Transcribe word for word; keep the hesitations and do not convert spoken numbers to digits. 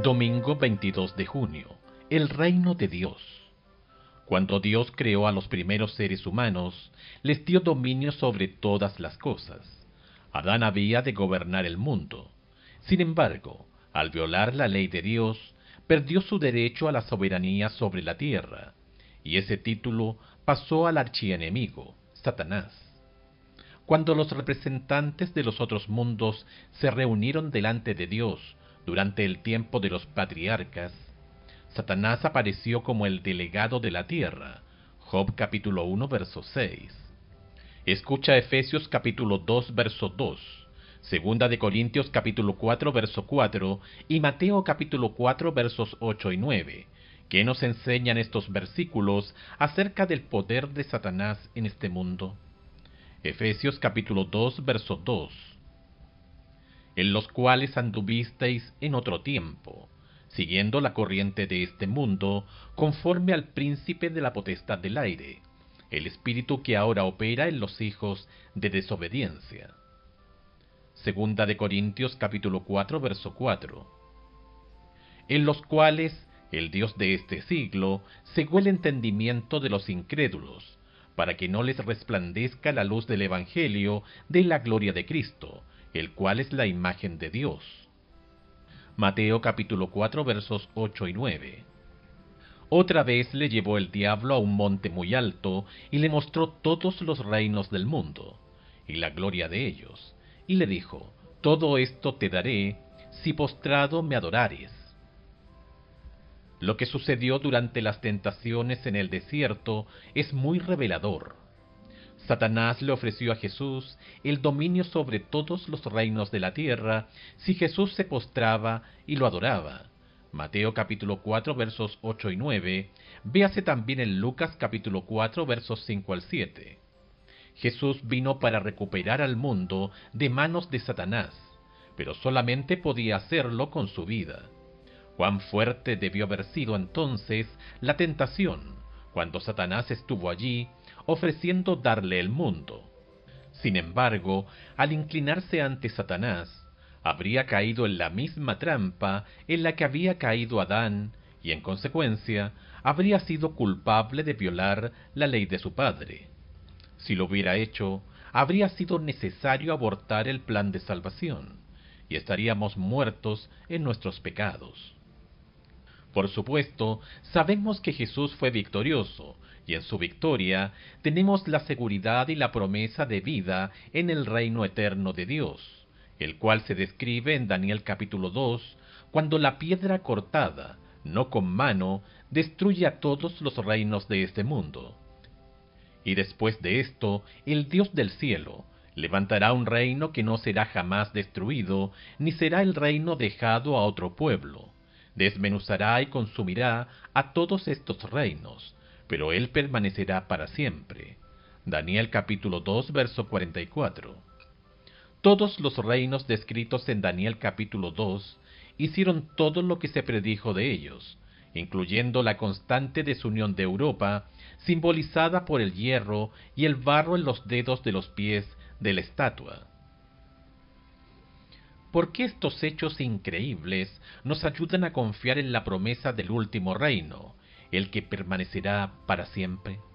Domingo veintidós de junio. El reino de Dios. Cuando Dios creó a los primeros seres humanos, les dio dominio sobre todas las cosas. Adán había de gobernar el mundo. Sin embargo, al violar la ley de Dios, perdió su derecho a la soberanía sobre la tierra, y ese título pasó al archienemigo, Satanás. Cuando los representantes de los otros mundos se reunieron delante de Dios durante el tiempo de los patriarcas, Satanás apareció como el delegado de la tierra. Job capítulo uno, verso seis. Escucha Efesios capítulo dos, verso dos, Segunda de Corintios capítulo cuatro, verso cuatro y Mateo capítulo cuatro, versos ocho y nueve, que nos enseñan estos versículos acerca del poder de Satanás en este mundo. Efesios capítulo dos, verso dos. En los cuales anduvisteis en otro tiempo, siguiendo la corriente de este mundo, conforme al príncipe de la potestad del aire, el espíritu que ahora opera en los hijos de desobediencia. Segunda de Corintios capítulo cuatro, verso cuatro. En los cuales el Dios de este siglo cegó el entendimiento de los incrédulos, para que no les resplandezca la luz del Evangelio de la gloria de Cristo, el cual es la imagen de Dios. Mateo capítulo cuatro, versos ocho y nueve. Otra vez le llevó el diablo a un monte muy alto, y le mostró todos los reinos del mundo, y la gloria de ellos, y le dijo: todo esto te daré, si postrado me adorares. Lo que sucedió durante las tentaciones en el desierto es muy revelador. Satanás le ofreció a Jesús el dominio sobre todos los reinos de la tierra si Jesús se postraba y lo adoraba. Mateo capítulo cuatro, versos ocho y nueve, véase también en Lucas capítulo cuatro, versos cinco al siete. Jesús vino para recuperar al mundo de manos de Satanás, pero solamente podía hacerlo con su vida. Cuán fuerte debió haber sido entonces la tentación, cuando Satanás estuvo allí, ofreciendo darle el mundo. Sin embargo, al inclinarse ante Satanás, habría caído en la misma trampa en la que había caído Adán, y en consecuencia, habría sido culpable de violar la ley de su padre. Si lo hubiera hecho, habría sido necesario abortar el plan de salvación, y estaríamos muertos en nuestros pecados. Por supuesto, sabemos que Jesús fue victorioso, y en su victoria tenemos la seguridad y la promesa de vida en el reino eterno de Dios, el cual se describe en Daniel capítulo dos, cuando la piedra cortada, no con mano, destruye a todos los reinos de este mundo. Y después de esto, el Dios del cielo levantará un reino que no será jamás destruido, ni será el reino dejado a otro pueblo. Desmenuzará y consumirá a todos estos reinos, pero él permanecerá para siempre. Daniel capítulo dos, verso cuarenta y cuatro. Todos los reinos descritos en Daniel capítulo dos hicieron todo lo que se predijo de ellos, incluyendo la constante desunión de Europa, simbolizada por el hierro y el barro en los dedos de los pies de la estatua. ¿Por qué estos hechos increíbles nos ayudan a confiar en la promesa del último reino, el que permanecerá para siempre?